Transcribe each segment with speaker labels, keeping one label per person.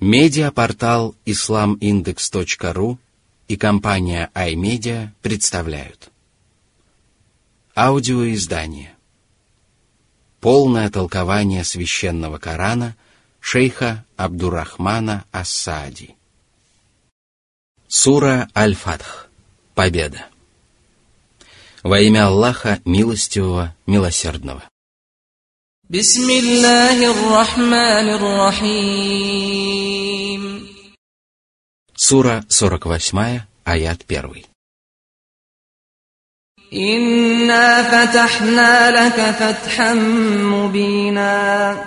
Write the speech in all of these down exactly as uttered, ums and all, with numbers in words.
Speaker 1: Медиапортал ислам индекс точка ру и компания iMedia представляют аудиоиздание «Полное толкование священного Корана» шейха Абдуррахмана ас-Саади. Сура Аль-Фатх. Победа. Во имя Аллаха Милостивого, Милосердного.
Speaker 2: Бисмиллахир-рахманир-рахим.
Speaker 1: Сура сорок восемь, аят один.
Speaker 2: Инна фатахна лака фатхан мубина.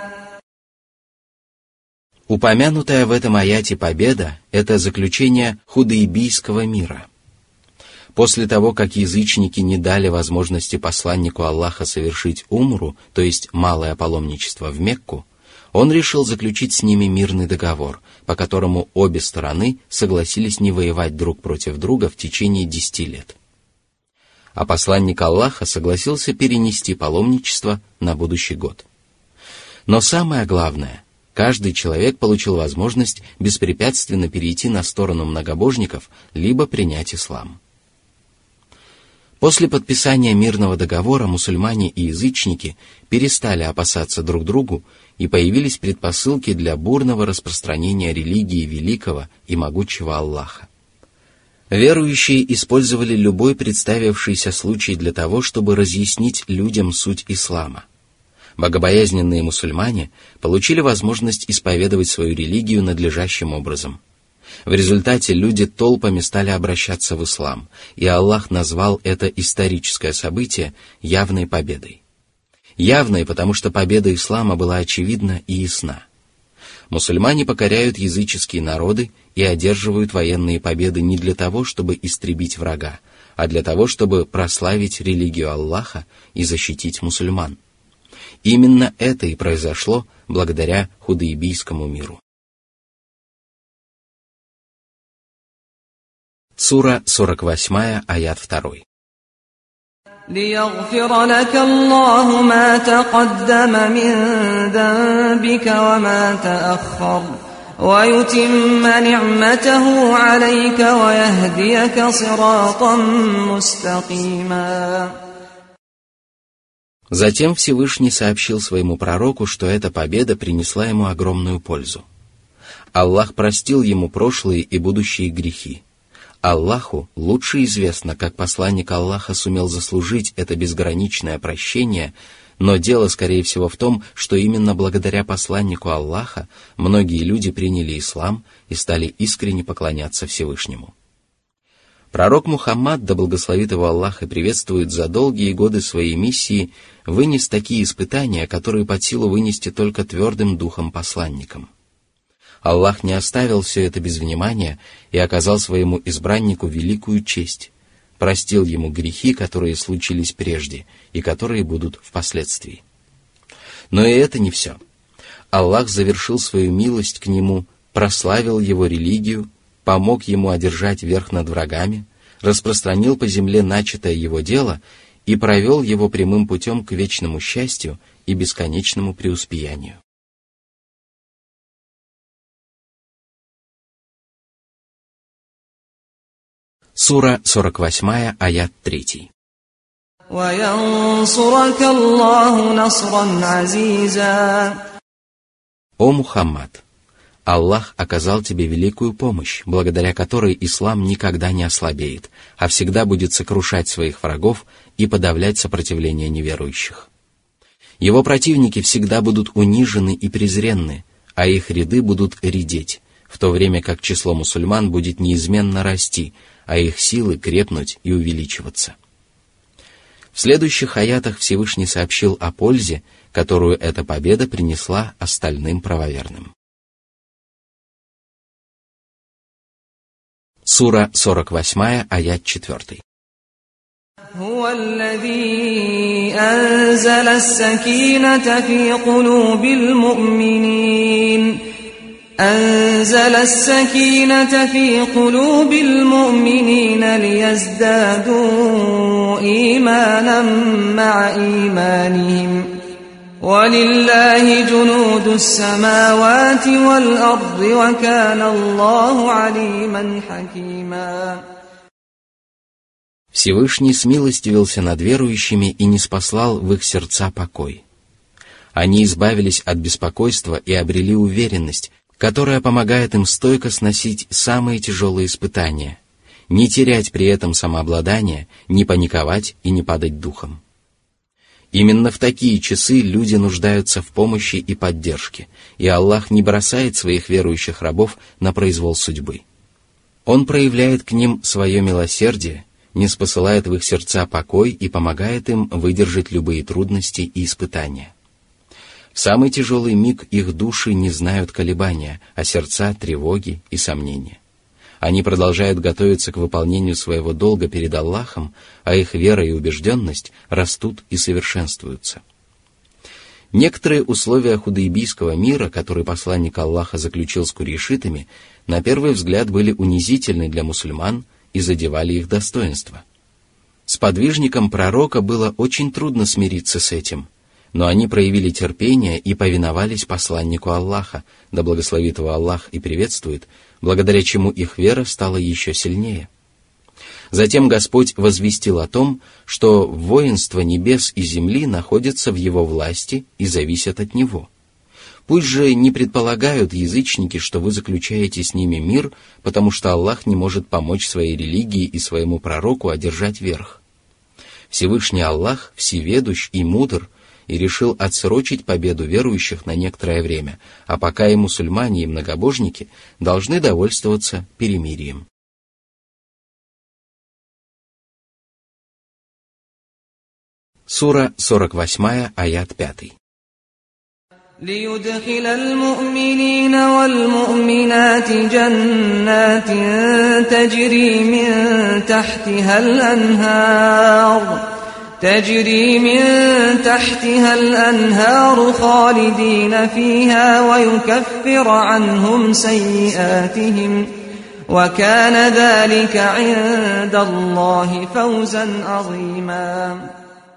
Speaker 1: Упомянутая в этом аяте победа – это заключение Худайбийского мира. После того, как язычники не дали возможности посланнику Аллаха совершить умру, то есть малое паломничество в Мекку, он решил заключить с ними мирный договор, по которому обе стороны согласились не воевать друг против друга в течение десяти лет. А посланник Аллаха согласился перенести паломничество на будущий год. Но самое главное – каждый человек получил возможность беспрепятственно перейти на сторону многобожников либо принять ислам. После подписания мирного договора мусульмане и язычники перестали опасаться друг другу, и появились предпосылки для бурного распространения религии великого и могучего Аллаха. Верующие использовали любой представившийся случай для того, чтобы разъяснить людям суть ислама. Богобоязненные мусульмане получили возможность исповедовать свою религию надлежащим образом. В результате люди толпами стали обращаться в ислам, и Аллах назвал это историческое событие явной победой. Явной, потому что победа ислама была очевидна и ясна. Мусульмане покоряют языческие народы и одерживают военные победы не для того, чтобы истребить врага, а для того, чтобы прославить религию Аллаха и защитить мусульман. Именно это и произошло благодаря Худайбийскому миру. Сура сорок восемь, аят два.
Speaker 2: ليغفر لك الله ما تقدم من ذنبك وما تأخر ويتم نعمته عليك ويهديك صراطا مستقيما.
Speaker 1: Затем Всевышний сообщил своему пророку, что эта победа принесла ему огромную пользу. Аллах простил ему прошлые и будущие грехи. Аллаху лучше известно, как посланник Аллаха сумел заслужить это безграничное прощение, но дело, скорее всего, в том, что именно благодаря посланнику Аллаха многие люди приняли ислам и стали искренне поклоняться Всевышнему. Пророк Мухаммад, да благословит его Аллах и приветствует, за долгие годы своей миссии вынес такие испытания, которые под силу вынести только твердым духом посланникам. Аллах не оставил все это без внимания и оказал своему избраннику великую честь, простил ему грехи, которые случились прежде и которые будут впоследствии. Но и это не все. Аллах завершил свою милость к нему, прославил его религию, помог ему одержать верх над врагами, распространил по земле начатое его дело и провел его прямым путем к вечному счастью и бесконечному преуспеянию. Сура сорок восемь, аят три.
Speaker 2: وَيَنْصُرَكَ اللَّهُ نَصْرًا عَزِيزًا.
Speaker 1: О Мухаммад! Аллах оказал тебе великую помощь, благодаря которой ислам никогда не ослабеет, а всегда будет сокрушать своих врагов и подавлять сопротивление неверующих. Его противники всегда будут унижены и презренны, а их ряды будут редеть, в то время как число мусульман будет неизменно расти, а их силы крепнуть и увеличиваться. В следующих аятах Всевышний сообщил о пользе, которую эта победа принесла остальным правоверным. Сура сорок восемь, аят четыре.
Speaker 2: هو الذي أنزل السكينة في قلوب المؤمنين أنزل السكينة في قلوب المؤمنين ليزدادوا إيمانا مع إيمانهم وَلِلَّهِ جُنُودُ السَّمَاوَاتِ وَالْأَرْضِ وَكَانَ اللَّهُ عَلِيمًا حَكِيمًا.
Speaker 1: Всевышний смилостивился над верующими и ниспослал в их сердца покой. Они избавились от беспокойства и обрели уверенность, которая помогает им стойко сносить самые тяжелые испытания, не терять при этом самообладание, не паниковать и не падать духом. Именно в такие часы люди нуждаются в помощи и поддержке, и Аллах не бросает своих верующих рабов на произвол судьбы. Он проявляет к ним свое милосердие, ниспосылает в их сердца покой и помогает им выдержать любые трудности и испытания. В самый тяжелый миг их души не знают колебания, а сердца — тревоги и сомнения. Они продолжают готовиться к выполнению своего долга перед Аллахом, а их вера и убежденность растут и совершенствуются. Некоторые условия худайбийского мира, который посланник Аллаха заключил с курейшитами, на первый взгляд были унизительны для мусульман и задевали их достоинство. Сподвижникам пророка было очень трудно смириться с этим, но они проявили терпение и повиновались посланнику Аллаха, да благословит его Аллах и приветствует, благодаря чему их вера стала еще сильнее. Затем Господь возвестил о том, что воинство небес и земли находятся в Его власти и зависят от Него. Пусть же не предполагают язычники, что вы заключаете с ними мир, потому что Аллах не может помочь своей религии и своему пророку одержать верх. Всевышний Аллах всеведущ и мудр, и решил отсрочить победу верующих на некоторое время, а пока и мусульмане, и многобожники должны довольствоваться перемирием. Сура сорок восемь, аят пять.
Speaker 2: لِيُدْخِلَ الْمُؤْمِنِينَ وَالْمُؤْمِنَاتِ جَنَّاتٍ تَجْرِي مِنْ تَحْتِهَا الْأَنْهَارُ تجري من تحتها الأنهار خالدين فيها ويكفر عنهم سيئاتهم وكان ذلك عند الله فوزا عظيما.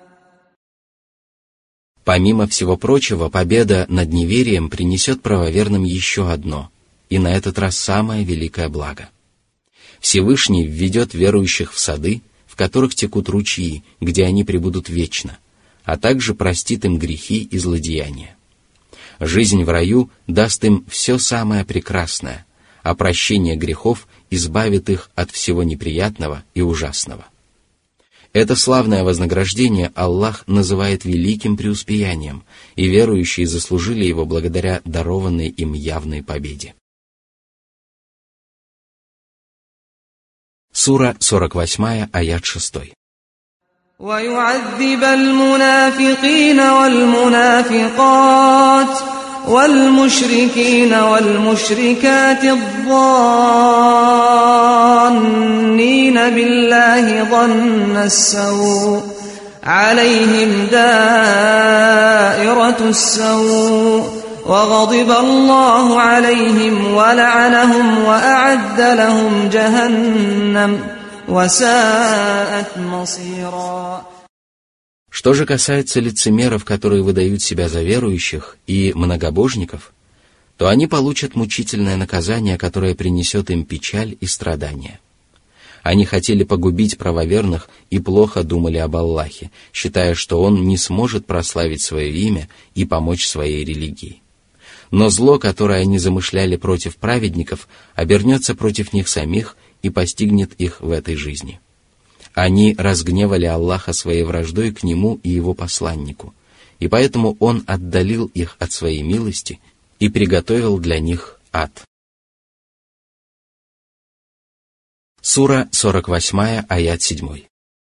Speaker 1: Помимо всего прочего, победа над неверием принесет правоверным еще одно, и на этот раз самое великое благо. Всевышний введет верующих в сады, в которых текут ручьи, где они пребудут вечно, а также простит им грехи и злодеяния. Жизнь в раю даст им все самое прекрасное, а прощение грехов избавит их от всего неприятного и ужасного. Это славное вознаграждение Аллах называет великим преуспеянием, и верующие заслужили его благодаря дарованной им явной победе. Сура сорок восемь, аят шесть.
Speaker 2: وَيُعَذِّبَ الْمُنَافِقِينَ وَالْمُنَافِقَاتِ وَالْمُشْرِكِينَ وَالْمُشْرِكَاتِ الظَّانِّينَ بِاللَّهِ ظَنَّ السَّوْءِ عَلَيْهِمْ دَائِرَةُ السَّوْءِ وغضب الله عليهم ولعنهم وأعد لهم جهنم وساءت مصيرا.
Speaker 1: Что же касается лицемеров, которые выдают себя за верующих, и многобожников, то они получат мучительное наказание, которое принесет им печаль и страдания. Они хотели погубить правоверных и плохо думали об Аллахе, считая, что Он не сможет прославить свое имя и помочь своей религии. Но зло, которое они замышляли против праведников, обернется против них самих и постигнет их в этой жизни. Они разгневали Аллаха своей враждой к Нему и Его посланнику, и поэтому Он отдалил их от своей милости и приготовил для них ад. Сура сорок восемь, аят семь.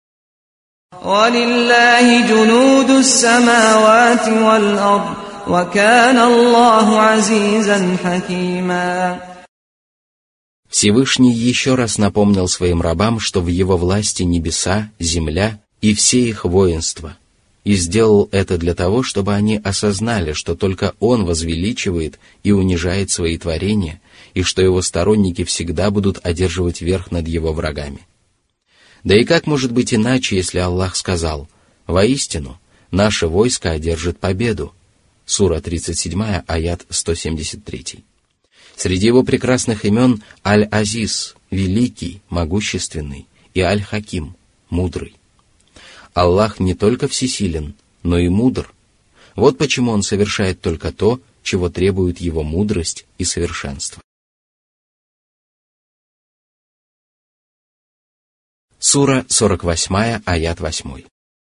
Speaker 2: وَلِلَّهِ جُنُودُ السَّمَاوَاتِ وَالْأَرْضِ وَكَانَ اللَّهُ عَزِيزًا حَكِيمًا.
Speaker 1: Всевышний еще раз напомнил своим рабам, что в его власти небеса, земля и все их воинства, и сделал это для того, чтобы они осознали, что только Он возвеличивает и унижает свои творения, и что Его сторонники всегда будут одерживать верх над Его врагами. Да и как может быть иначе, если Аллах сказал: «Воистину, наше войско одержит победу, сура тридцать семь, аят сто семьдесят три. Среди его прекрасных имен Аль-Азиз, великий, могущественный, и Аль-Хаким, мудрый. Аллах не только всесилен, но и мудр. Вот почему Он совершает только то, чего требует Его мудрость и совершенство. Сура сорок восемь, аят восемь.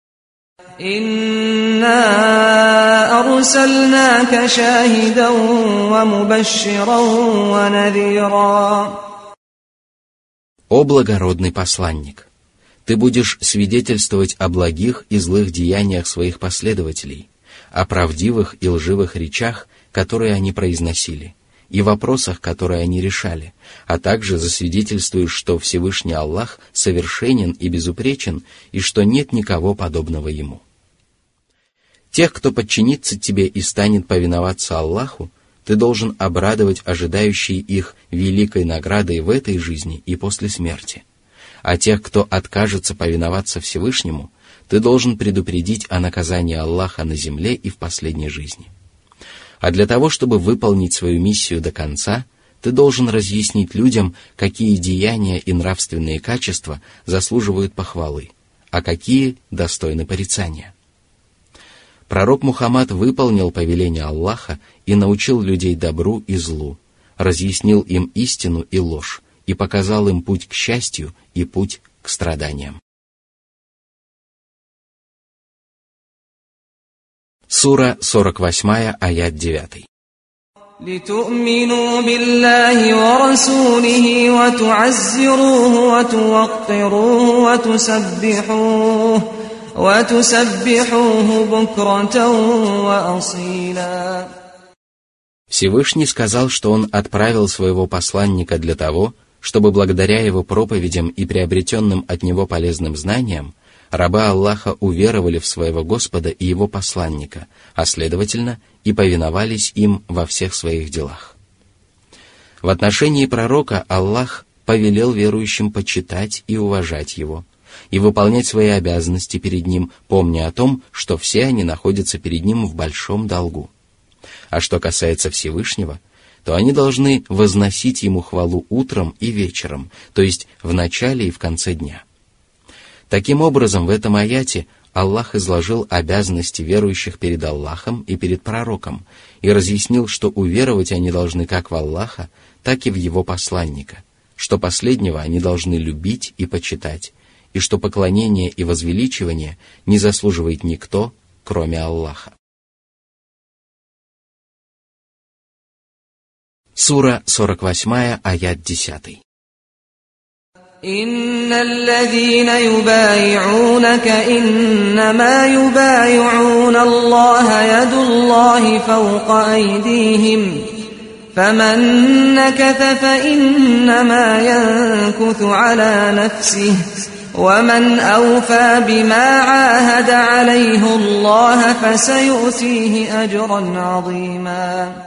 Speaker 2: «Инна арсалнака шахидан ва мубашширан ва надзира».
Speaker 1: «О благородный посланник! Ты будешь свидетельствовать о благих и злых деяниях своих последователей, о правдивых и лживых речах, которые они произносили, и вопросах, которые они решали, а также засвидетельствуешь, что Всевышний Аллах совершенен и безупречен, и что нет никого подобного Ему. Тех, кто подчинится тебе и станет повиноваться Аллаху, ты должен обрадовать ожидающей их великой наградой в этой жизни и после смерти. А тех, кто откажется повиноваться Всевышнему, ты должен предупредить о наказании Аллаха на земле и в последней жизни. А для того, чтобы выполнить свою миссию до конца, ты должен разъяснить людям, какие деяния и нравственные качества заслуживают похвалы, а какие достойны порицания. Пророк Мухаммад выполнил повеление Аллаха и научил людей добру и злу, разъяснил им истину и ложь и показал им путь к счастью и путь к страданиям. Сура сорок восемь, аят девять.
Speaker 2: لِتُؤْمِنُوا بِاللَّهِ وَرَسُولِهِ وَتُعَزِّرُوهُ وَتُوَقِّرُوهُ وَتُسَبِّحُوهُ وَتُسَبِّحُوهُ بُكْرَةً وَأَصِيلًا.
Speaker 1: Всевышний сказал, что Он отправил своего посланника для того, чтобы благодаря его проповедям и приобретенным от него полезным знаниям рабы Аллаха уверовали в своего Господа и его посланника, а следовательно и повиновались им во всех своих делах. В отношении пророка Аллах повелел верующим почитать и уважать его, и выполнять свои обязанности перед ним, помня о том, что все они находятся перед ним в большом долгу. А что касается Всевышнего, то они должны возносить ему хвалу утром и вечером, то есть в начале и в конце дня. Таким образом, в этом аяте Аллах изложил обязанности верующих перед Аллахом и перед пророком и разъяснил, что уверовать они должны как в Аллаха, так и в его посланника, что последнего они должны любить и почитать, и что поклонение и возвеличивание не заслуживает никто, кроме Аллаха. Сура сорок восемь, аят десять.
Speaker 2: إن الذين يبايعونك إنما يبايعون الله يد الله فوق أيديهم فمن نكث فإنما ينكث على نفسه ومن أوفى بما عاهد عليه الله فسيؤتيه أجرا عظيما.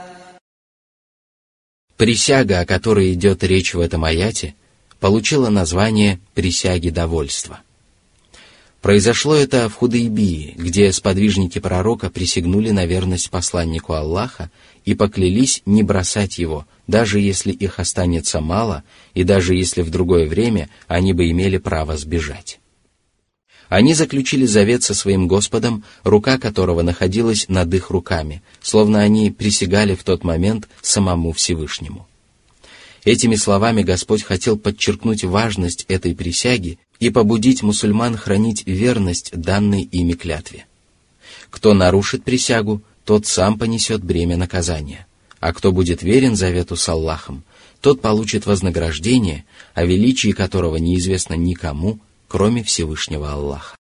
Speaker 1: Присяга, о которой идет речь в этом аяте, получила название «присяги довольства». Произошло это в Худайбии, где сподвижники пророка присягнули на верность посланнику Аллаха и поклялись не бросать его, даже если их останется мало, и даже если в другое время они бы имели право сбежать. Они заключили завет со своим Господом, рука которого находилась над их руками, словно они присягали в тот момент самому Всевышнему. Этими словами Господь хотел подчеркнуть важность этой присяги и побудить мусульман хранить верность данной ими клятве. Кто нарушит присягу, тот сам понесет бремя наказания, а кто будет верен завету с Аллахом, тот получит вознаграждение, о величии которого неизвестно никому, кроме Всевышнего Аллаха.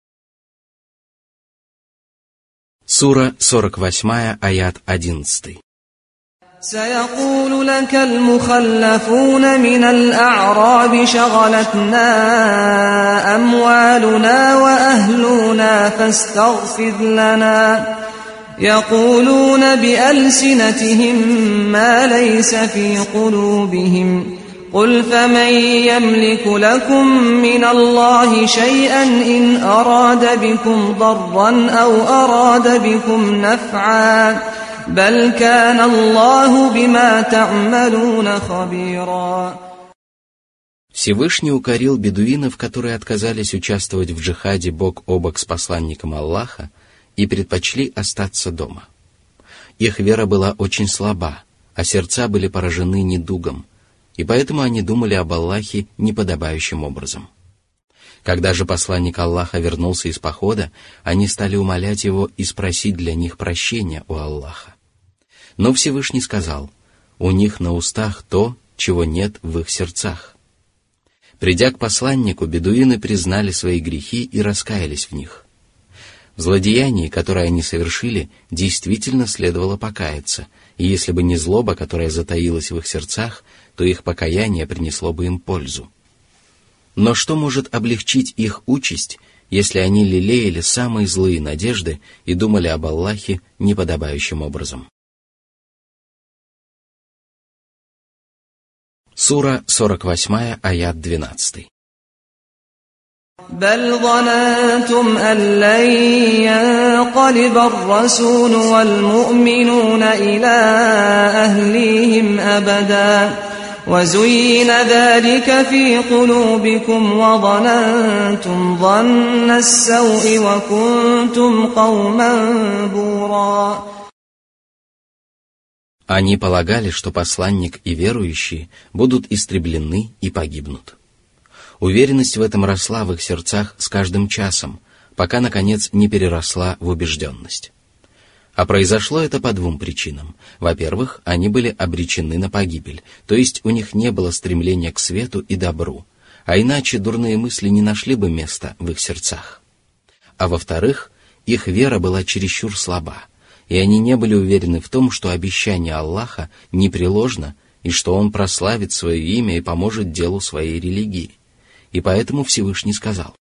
Speaker 1: Сура сорок восемь, аят одиннадцать.
Speaker 2: سيقول لك المخلفون من الأعراب شغلتنا أموالنا وأهلنا فاستغفر لنا يقولون بألسنتهم ما ليس في قلوبهم قل فمن يملك لكم من الله شيئا إن أراد بكم ضرا أو أراد بكم نفعا بل كان الله بما تعملون خبيرا.
Speaker 1: Всевышний укорил бедуинов, которые отказались участвовать в джихаде бок о бок с посланником Аллаха и предпочли остаться дома. Их вера была очень слаба, а сердца были поражены недугом, и поэтому они думали об Аллахе неподобающим образом. Когда же посланник Аллаха вернулся из похода, они стали умолять его и спросить для них прощения у Аллаха. Но Всевышний сказал: «У них на устах то, чего нет в их сердцах». Придя к посланнику, бедуины признали свои грехи и раскаялись в них. В злодеянии, которое они совершили, действительно следовало покаяться, и если бы не злоба, которая затаилась в их сердцах, то их покаяние принесло бы им пользу. Но что может облегчить их участь, если они лелеяли самые злые надежды и думали об Аллахе неподобающим образом? Сура сорок восемь, аят двенадцать.
Speaker 2: بل ظننتم أن لن ينقلب الرسول والمؤمنون إلى أهليهم أبدا وزين ذلك في قلوبكم وظننتم ظن السوء وكنتم قوما بورا.
Speaker 1: Они полагали, что посланник и верующие будут истреблены и погибнут. Уверенность в этом росла в их сердцах с каждым часом, пока, наконец, не переросла в убежденность. А произошло это по двум причинам. Во-первых, они были обречены на погибель, то есть у них не было стремления к свету и добру, а иначе дурные мысли не нашли бы места в их сердцах. А во-вторых, их вера была чересчур слаба, и они не были уверены в том, что обещание Аллаха непреложно и что Он прославит свое имя и поможет делу своей религии. И поэтому Всевышний сказал.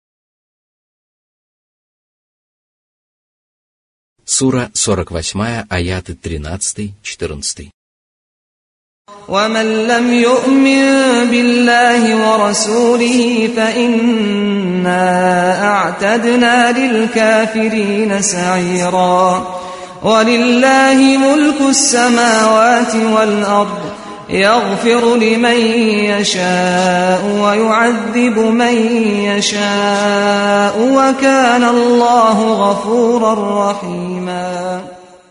Speaker 1: Сура сорок восемь, аяты тринадцать-четырнадцать.
Speaker 2: ومن لم يؤمن بالله ورسوله فإنا أعتدنا للكافرين سعيرا ولله ملك السماوات والأرض يغفر لمن يشاء ويعذب من يشاء وكان الله غفورا رحيما.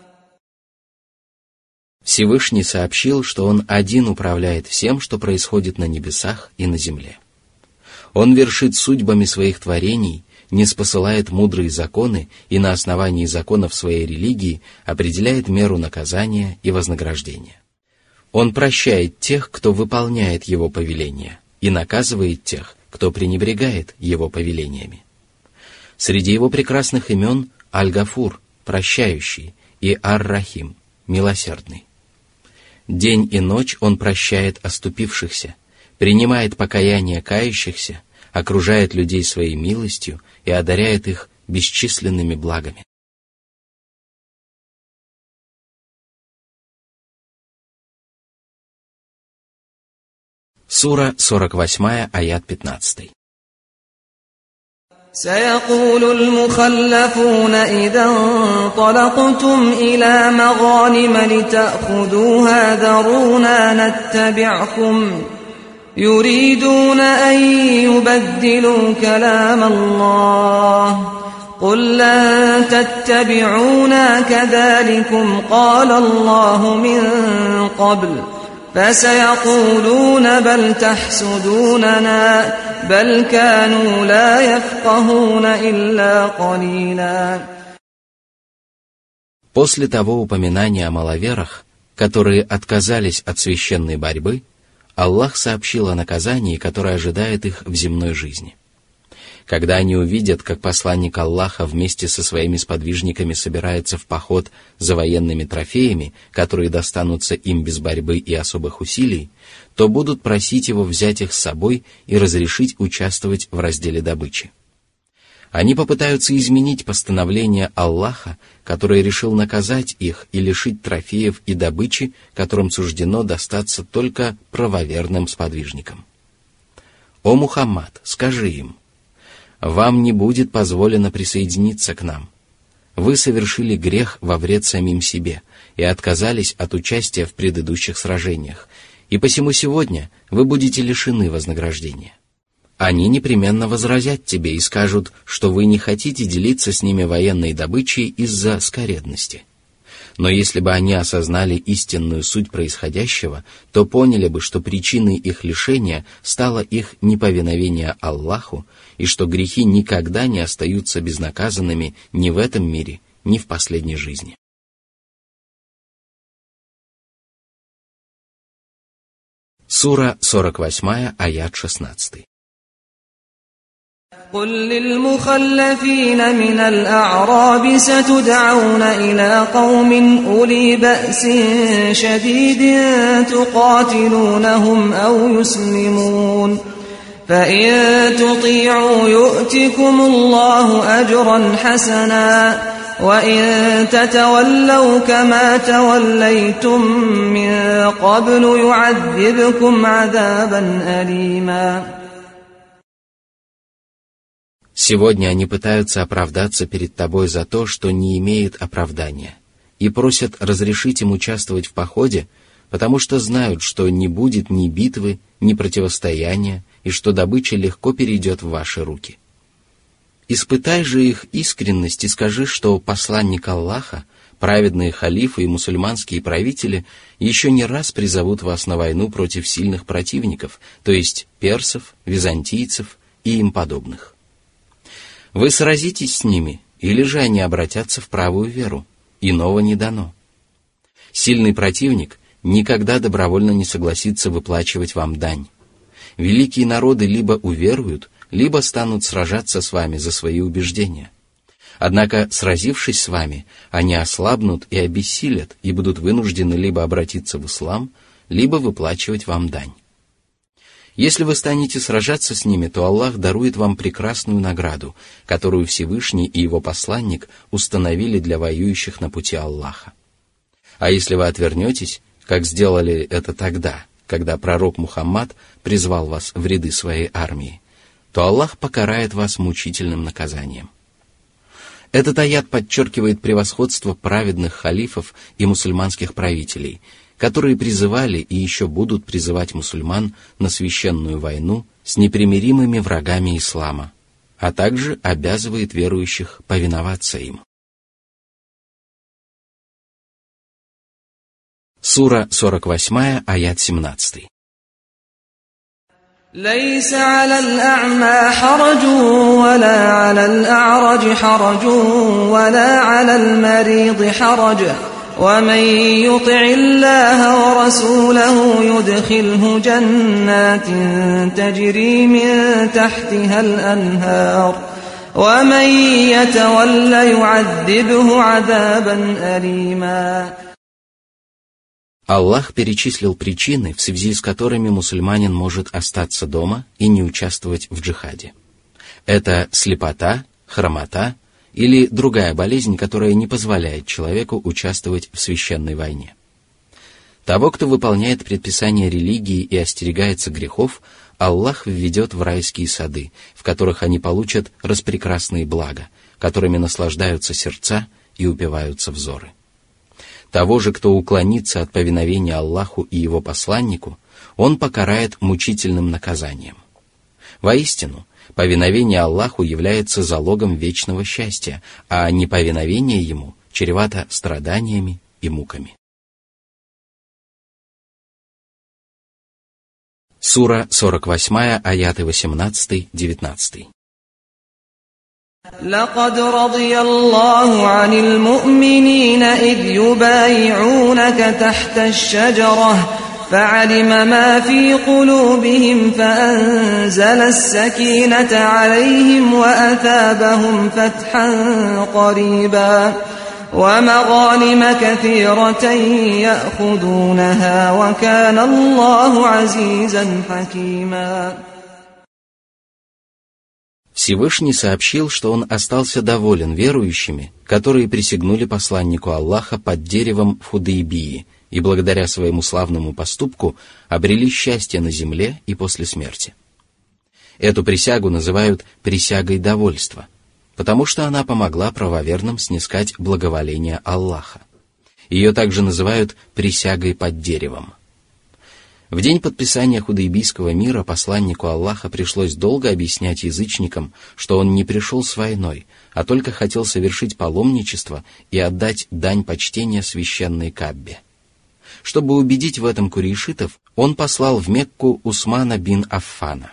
Speaker 1: Всевышний сообщил, что Он один управляет всем, что происходит на небесах и на земле. Он вершит судьбами своих творений, ниспосылает мудрые законы и на основании законов своей религии определяет меру наказания и вознаграждения. Он прощает тех, кто выполняет Его повеления, и наказывает тех, кто пренебрегает Его повелениями. Среди Его прекрасных имен Аль-Гафур, прощающий, и Ар-Рахим, милосердный. День и ночь Он прощает оступившихся, принимает покаяние кающихся, окружает людей своей милостью и одаряет их бесчисленными благами. Сура сорок восемь, аят пятнадцать.
Speaker 2: سيقول المخلفون إذا انطلقتم إلى مغانم لتأخذوها ذرونا نتبعكم يريدون أن يبدلوا كلام الله قل لن تتبعونا كذلكم قال الله من قبل فسيقولون بل تحسدوننا بل كانوا لا يفقهون إلا قليلا.
Speaker 1: После того упоминания о маловерах, которые отказались от священной борьбы, Аллах сообщил о наказании, которое ожидает их в земной жизни. Когда они увидят, как посланник Аллаха вместе со своими сподвижниками собирается в поход за военными трофеями, которые достанутся им без борьбы и особых усилий, то будут просить его взять их с собой и разрешить участвовать в разделе добычи. Они попытаются изменить постановление Аллаха, который решил наказать их и лишить трофеев и добычи, которым суждено достаться только правоверным сподвижникам. О Мухаммад, скажи им: вам не будет позволено присоединиться к нам. Вы совершили грех во вред самим себе и отказались от участия в предыдущих сражениях, и посему сегодня вы будете лишены вознаграждения. Они непременно возразят тебе и скажут, что вы не хотите делиться с ними военной добычей из-за скоредности. Но если бы они осознали истинную суть происходящего, то поняли бы, что причиной их лишения стало их неповиновение Аллаху, и что грехи никогда не остаются безнаказанными ни в этом мире, ни в последней жизни. Сура сорок восемь, аят шестнадцать.
Speaker 2: قل للمخلفين من الأعراب ستدعون إلى قوم أولي بأس شديد تقاتلونهم أو يسلمون فإن تطيعوا يؤتكم الله أجرا حسنا وإن تتولوا كما توليتم من قبل يعذبكم عذابا أليما.
Speaker 1: Сегодня они пытаются оправдаться перед тобой за то, что не имеет оправдания, и просят разрешить им участвовать в походе, потому что знают, что не будет ни битвы, ни противостояния, и что добыча легко перейдет в ваши руки. Испытай же их искренность и скажи, что посланник Аллаха, праведные халифы и мусульманские правители еще не раз призовут вас на войну против сильных противников, то есть персов, византийцев и им подобных. Вы сразитесь с ними, или же они обратятся в правую веру, иного не дано. Сильный противник никогда добровольно не согласится выплачивать вам дань. Великие народы либо уверуют, либо станут сражаться с вами за свои убеждения. Однако, сразившись с вами, они ослабнут и обессилят и будут вынуждены либо обратиться в ислам, либо выплачивать вам дань. Если вы станете сражаться с ними, то Аллах дарует вам прекрасную награду, которую Всевышний и его посланник установили для воюющих на пути Аллаха. А если вы отвернетесь, как сделали это тогда, когда пророк Мухаммад призвал вас в ряды своей армии, то Аллах покарает вас мучительным наказанием. Этот аят подчеркивает превосходство праведных халифов и мусульманских правителей, которые призывали и еще будут призывать мусульман на священную войну с непримиримыми врагами ислама, а также обязывает верующих повиноваться им. Сура сорок восемь, аят семнадцать.
Speaker 2: ليس على الأعمى حرج ولا على الأعرج حرج ولا على المريض حرج ومن يطع الله ورسوله يدخله جنات تجري من تحتها الأنهار ومن يتول يعذبه عذابا أليما.
Speaker 1: Аллах перечислил причины, в связи с которыми мусульманин может остаться дома и не участвовать в джихаде. Это слепота, хромота или другая болезнь, которая не позволяет человеку участвовать в священной войне. Того, кто выполняет предписания религии и остерегается грехов, Аллах введет в райские сады, в которых они получат распрекрасные блага, которыми наслаждаются сердца и упиваются взоры. Того же, кто уклонится от повиновения Аллаху и его посланнику, он покарает мучительным наказанием. Воистину, повиновение Аллаху является залогом вечного счастья, а неповиновение ему чревато страданиями и муками. Сура сорок восемь, аяты восемнадцать-девятнадцать.
Speaker 2: لقد رضي الله عن المؤمنين إذ يبايعونك تحت الشجرة فعلم ما في قلوبهم فأنزل السكينة عليهم وأثابهم فتحا قريبا ومغانم كثيرة يأخذونها وكان الله عزيزا حكيما.
Speaker 1: Всевышний сообщил, что он остался доволен верующими, которые присягнули посланнику Аллаха под деревом в Худайбии и благодаря своему славному поступку обрели счастье на земле и после смерти. Эту присягу называют «присягой довольства», потому что она помогла правоверным снискать благоволение Аллаха. Ее также называют «присягой под деревом». В день подписания Худайбийского мира посланнику Аллаха пришлось долго объяснять язычникам, что он не пришел с войной, а только хотел совершить паломничество и отдать дань почтения священной Каббе. Чтобы убедить в этом курейшитов, он послал в Мекку Усмана бин Аффана.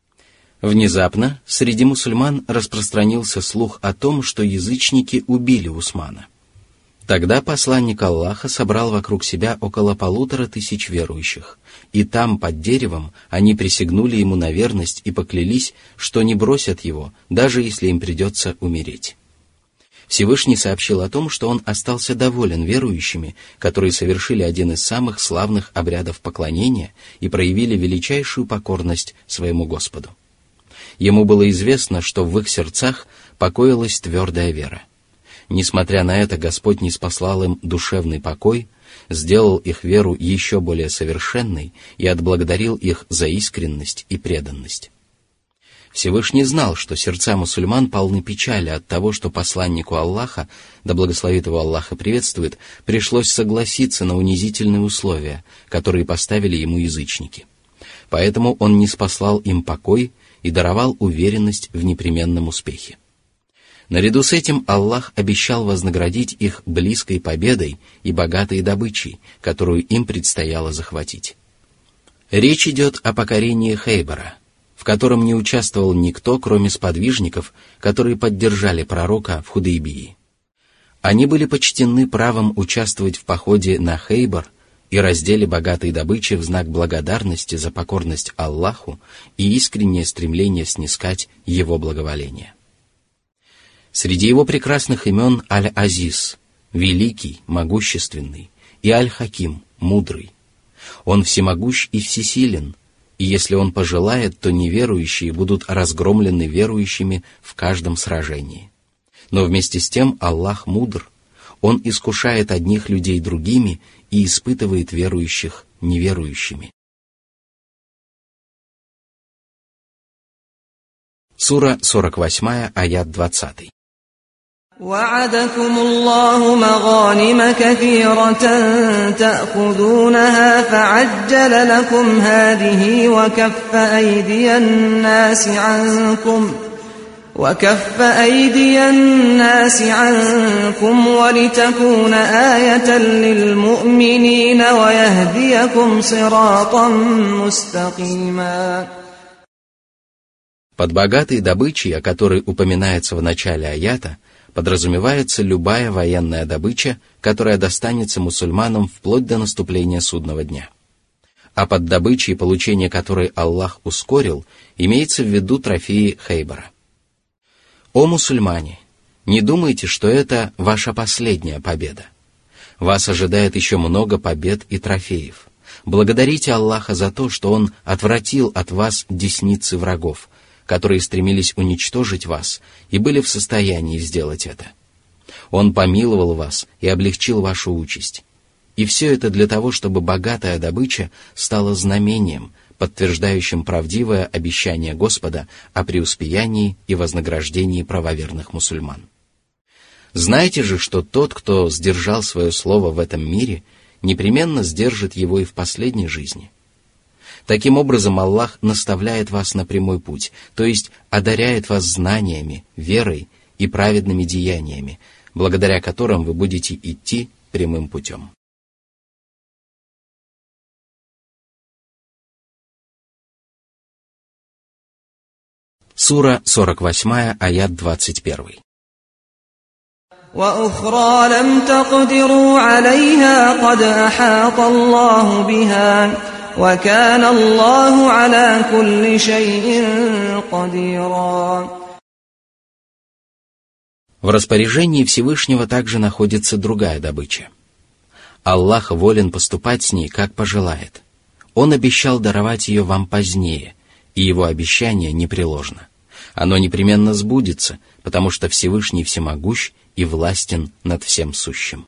Speaker 1: Внезапно среди мусульман распространился слух о том, что язычники убили Усмана. Тогда посланник Аллаха собрал вокруг себя около полутора тысяч верующих, и там, под деревом, они присягнули ему на верность и поклялись, что не бросят его, даже если им придется умереть. Всевышний сообщил о том, что он остался доволен верующими, которые совершили один из самых славных обрядов поклонения и проявили величайшую покорность своему Господу. Ему было известно, что в их сердцах покоилась твердая вера. Несмотря на это, Господь ниспослал им душевный покой, сделал их веру еще более совершенной и отблагодарил их за искренность и преданность. Всевышний знал, что сердца мусульман полны печали от того, что посланнику Аллаха, да благословит его Аллах и приветствует, пришлось согласиться на унизительные условия, которые поставили ему язычники. Поэтому он ниспослал им покой и даровал уверенность в непременном успехе. Наряду с этим Аллах обещал вознаградить их близкой победой и богатой добычей, которую им предстояло захватить. Речь идет о покорении Хейбара, в котором не участвовал никто, кроме сподвижников, которые поддержали пророка в Худайбии. Они были почтены правом участвовать в походе на Хейбар и разделе богатой добычи в знак благодарности за покорность Аллаху и искреннее стремление снискать его благоволение. Среди его прекрасных имен Аль-Азиз, великий, могущественный, и Аль-Хаким, мудрый. Он всемогущ и всесилен, и если он пожелает, то неверующие будут разгромлены верующими в каждом сражении. Но вместе с тем Аллах мудр, он искушает одних людей другими и испытывает верующих неверующими. Сура сорок восемь, аят двадцать.
Speaker 2: وعدكم الله مغانم كثيرة تأخذونها فعجل لكم هذه وكف أيدي الناس عنكم وكف أيدي الناس عنكم ولتكون آية للمؤمنين ويهديكم صراطا مستقيما.
Speaker 1: Под богатой добычей, о которой упоминается в начале аята, подразумевается любая военная добыча, которая достанется мусульманам вплоть до наступления судного дня. А под добычей, получение которой Аллах ускорил, имеется в виду трофеи Хейбара. О мусульмане, не думайте, что это ваша последняя победа. Вас ожидает еще много побед и трофеев. Благодарите Аллаха за то, что Он отвратил от вас десницы врагов, которые стремились уничтожить вас и были в состоянии сделать это. Он помиловал вас и облегчил вашу участь. И все это для того, чтобы богатая добыча стала знамением, подтверждающим правдивое обещание Господа о преуспеянии и вознаграждении правоверных мусульман. Знайте же, что тот, кто сдержал свое слово в этом мире, непременно сдержит его и в последней жизни. Таким образом, Аллах наставляет вас на прямой путь, то есть одаряет вас знаниями, верой и праведными деяниями, благодаря которым вы будете идти прямым путем. Сура сорок восемь, аят двадцать один.
Speaker 2: وأخرى لم تقدروا عليها قد أحاط الله بها وكان الله على كل شيء قديرا.
Speaker 1: В распоряжении Всевышнего также находится другая добыча. Аллах волен поступать с ней, как пожелает. Он обещал даровать ее вам позднее, и его обещание непреложно. Оно непременно сбудется, потому что Всевышний всемогущ и властен над всем сущим.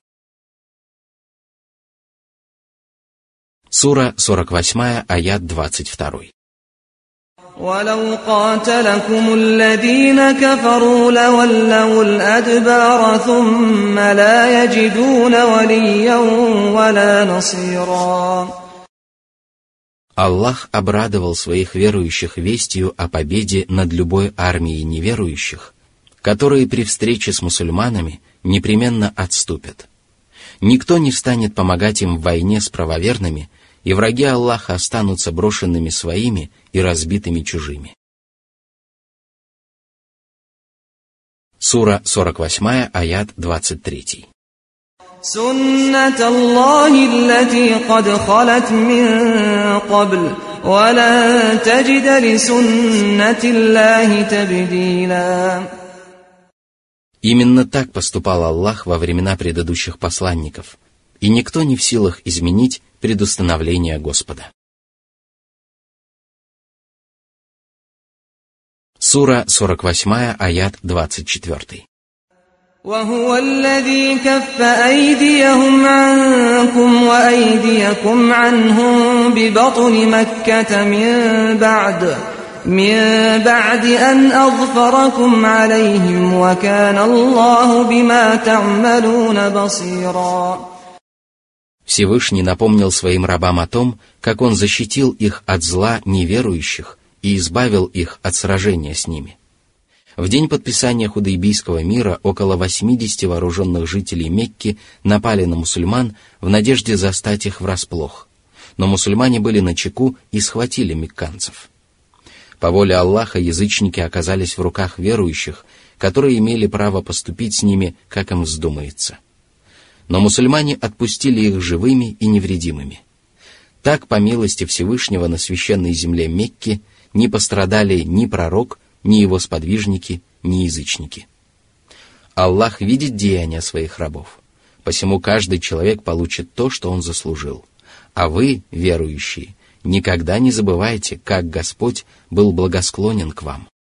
Speaker 1: Сура сорок восемь, аят двадцать два.
Speaker 2: وَلَوْ قَاتَلَكُمُ الَّذِينَ كَفَرُوا لَوَلَّوُا الْأَدْبَارَ ثُمَّ لَا يَجِدُونَ وَلِيًّا وَلَا نَصِيرًا.
Speaker 1: Аллах обрадовал своих верующих вестью о победе над любой армией неверующих, которые при встрече с мусульманами непременно отступят. Никто не станет помогать им в войне с правоверными, и враги Аллаха останутся брошенными своими и разбитыми чужими. Сура сорок восемь, аят двадцать три.
Speaker 2: سُنَّةَ اللَّهِ الَّتِي قَدْ خَلَتْ مِن قَبْلُ وَلَن تَجِدَ لِسُنَّةِ اللَّهِ تَبْدِيلًا.
Speaker 1: Именно так поступал Аллах во времена предыдущих посланников, и никто не в силах изменить предустановление Господа. Сура сорок восемь, аят двадцать четыре.
Speaker 2: وَهُوَ الَّذِي كَفَّ أَيْدِيَهُمْ عَنكُمْ وَأَيْدِيَكُمْ عَنْهُمْ بِبَطْنِ مَكَّةَ مِن بَعْدِ مِن بَعْدِ أَنْ أَظْفَرَكُمْ عَلَيْهِمْ وَكَانَ اللَّهُ بِمَا تَعْمَلُونَ بَصِيرًا.
Speaker 1: Всевышний напомнил своим рабам о том, как Он защитил их от зла неверующих и избавил их от сражения с ними. В день подписания Худайбийского мира около восьмидесяти вооруженных жителей Мекки напали на мусульман в надежде застать их врасплох, но мусульмане были начеку и схватили мекканцев. По воле Аллаха язычники оказались в руках верующих, которые имели право поступить с ними, как им вздумается. Но мусульмане отпустили их живыми и невредимыми. Так, по милости Всевышнего, на священной земле Мекки не пострадали ни пророк, ни его сподвижники, ни язычники. Аллах видит деяния своих рабов, посему каждый человек получит то, что он заслужил. А вы, верующие, никогда не забывайте, как Господь был благосклонен к вам.